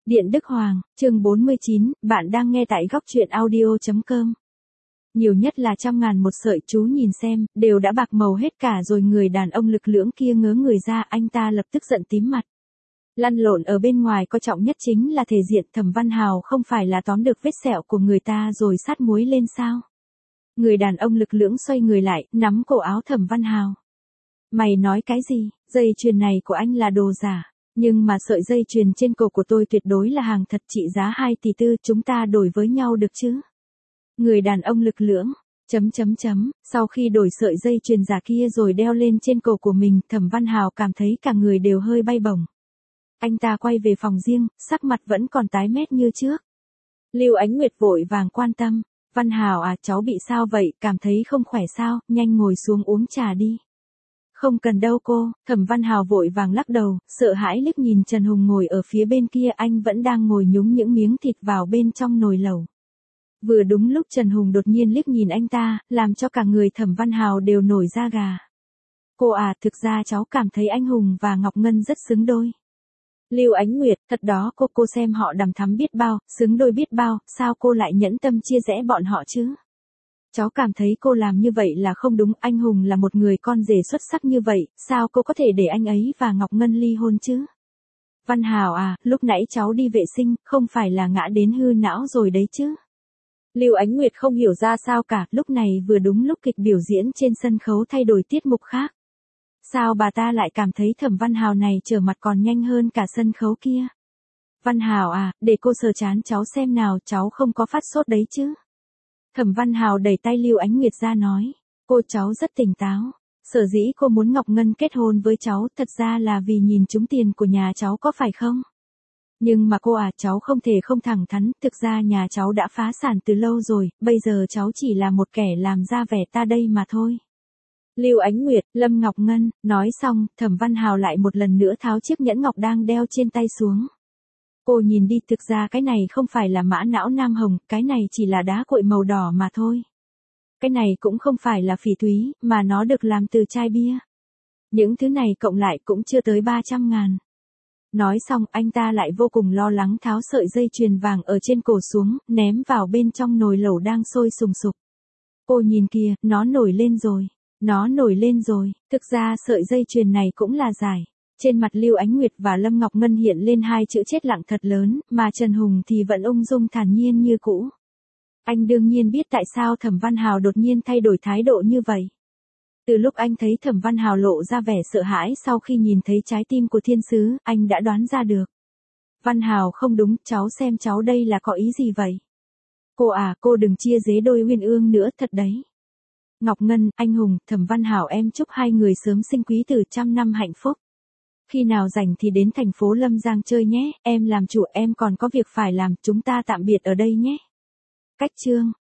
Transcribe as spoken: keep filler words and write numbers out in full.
Điện Đức Hoàng, chương bốn mươi chín, bạn đang nghe tại góc truyện audio.com. Nhiều nhất là trăm ngàn một sợi, chú nhìn xem, đều đã bạc màu hết cả rồi. Người đàn ông lực lưỡng kia ngớ người ra, anh ta lập tức giận tím mặt. Lăn lộn ở bên ngoài coi trọng nhất chính là thể diện. Thẩm Văn Hào không phải là tóm được vết sẹo của người ta rồi sát muối lên sao? Người đàn ông lực lưỡng xoay người lại, nắm cổ áo Thẩm Văn Hào. Mày nói cái gì? Dây chuyền này của anh là đồ giả. Nhưng mà sợi dây chuyền trên cổ của tôi tuyệt đối là hàng thật, trị giá hai tỷ tư, chúng ta đổi với nhau được chứ? Người đàn ông lực lưỡng, chấm chấm chấm, sau khi đổi sợi dây chuyền giả kia rồi đeo lên trên cổ của mình, Thẩm Văn Hào cảm thấy cả người đều hơi bay bổng. Anh ta quay về phòng riêng, sắc mặt vẫn còn tái mét như trước. Lưu Ánh Nguyệt vội vàng quan tâm, Văn Hào à, cháu bị sao vậy, cảm thấy không khỏe sao, nhanh ngồi xuống uống trà đi. Không cần đâu cô, Thẩm Văn Hào vội vàng lắc đầu, sợ hãi liếc nhìn Trần Hùng ngồi ở phía bên kia, anh vẫn đang ngồi nhúng những miếng thịt vào bên trong nồi lẩu. Vừa đúng lúc Trần Hùng đột nhiên liếc nhìn anh ta, làm cho cả người Thẩm Văn Hào đều nổi da gà. Cô à, thực ra cháu cảm thấy anh Hùng và Ngọc Ngân rất xứng đôi. Lưu Ánh Nguyệt, thật đó cô, cô xem họ đằm thắm biết bao, xứng đôi biết bao, sao cô lại nhẫn tâm chia rẽ bọn họ chứ? Cháu cảm thấy cô làm như vậy là không đúng, anh Hùng là một người con rể xuất sắc như vậy, sao cô có thể để anh ấy và Ngọc Ngân ly hôn chứ? Văn Hào à, lúc nãy cháu đi vệ sinh, không phải là ngã đến hư não rồi đấy chứ? Lưu Ánh Nguyệt không hiểu ra sao cả, lúc này vừa đúng lúc kịch biểu diễn trên sân khấu thay đổi tiết mục khác. Sao bà ta lại cảm thấy Thẩm Văn Hào này trở mặt còn nhanh hơn cả sân khấu kia? Văn Hào à, để cô sờ trán cháu xem nào, cháu không có phát sốt đấy chứ? Thẩm Văn Hào đẩy tay Lưu Ánh Nguyệt ra nói, cô cháu rất tỉnh táo. Sở dĩ cô muốn Ngọc Ngân kết hôn với cháu thật ra là vì nhìn trúng tiền của nhà cháu có phải không? Nhưng mà cô à, cháu không thể không thẳng thắn, thực ra nhà cháu đã phá sản từ lâu rồi, bây giờ cháu chỉ là một kẻ làm ra vẻ ta đây mà thôi. Lưu Ánh Nguyệt, Lâm Ngọc Ngân, nói xong, Thẩm Văn Hào lại một lần nữa tháo chiếc nhẫn ngọc đang đeo trên tay xuống. Cô nhìn đi, thực ra cái này không phải là mã não nam hồng, cái này chỉ là đá cuội màu đỏ mà thôi. Cái này cũng không phải là phỉ thúy, mà nó được làm từ chai bia. Những thứ này cộng lại cũng chưa tới ba trăm ngàn. Nói xong, anh ta lại vô cùng lo lắng tháo sợi dây chuyền vàng ở trên cổ xuống, ném vào bên trong nồi lẩu đang sôi sùng sục. Cô nhìn kìa, nó nổi lên rồi. Nó nổi lên rồi, thực ra sợi dây chuyền này cũng là giải. Trên mặt Lưu Ánh Nguyệt và Lâm Ngọc Ngân hiện lên hai chữ chết lặng thật lớn, mà Trần Hùng thì vẫn ung dung thản nhiên như cũ. Anh đương nhiên biết tại sao Thẩm Văn Hào đột nhiên thay đổi thái độ như vậy. Từ lúc anh thấy Thẩm Văn Hào lộ ra vẻ sợ hãi sau khi nhìn thấy trái tim của thiên sứ, anh đã đoán ra được. Văn Hào không đúng, cháu xem cháu đây là có ý gì vậy? Cô à, cô đừng chia rẽ đôi uyên ương nữa, thật đấy. Ngọc Ngân, anh Hùng, Thẩm Văn Hào, em chúc hai người sớm sinh quý tử, trăm năm hạnh phúc. Khi nào rảnh thì đến thành phố Lâm Giang chơi nhé, em làm chủ, em còn có việc phải làm, chúng ta tạm biệt ở đây nhé. Cách chương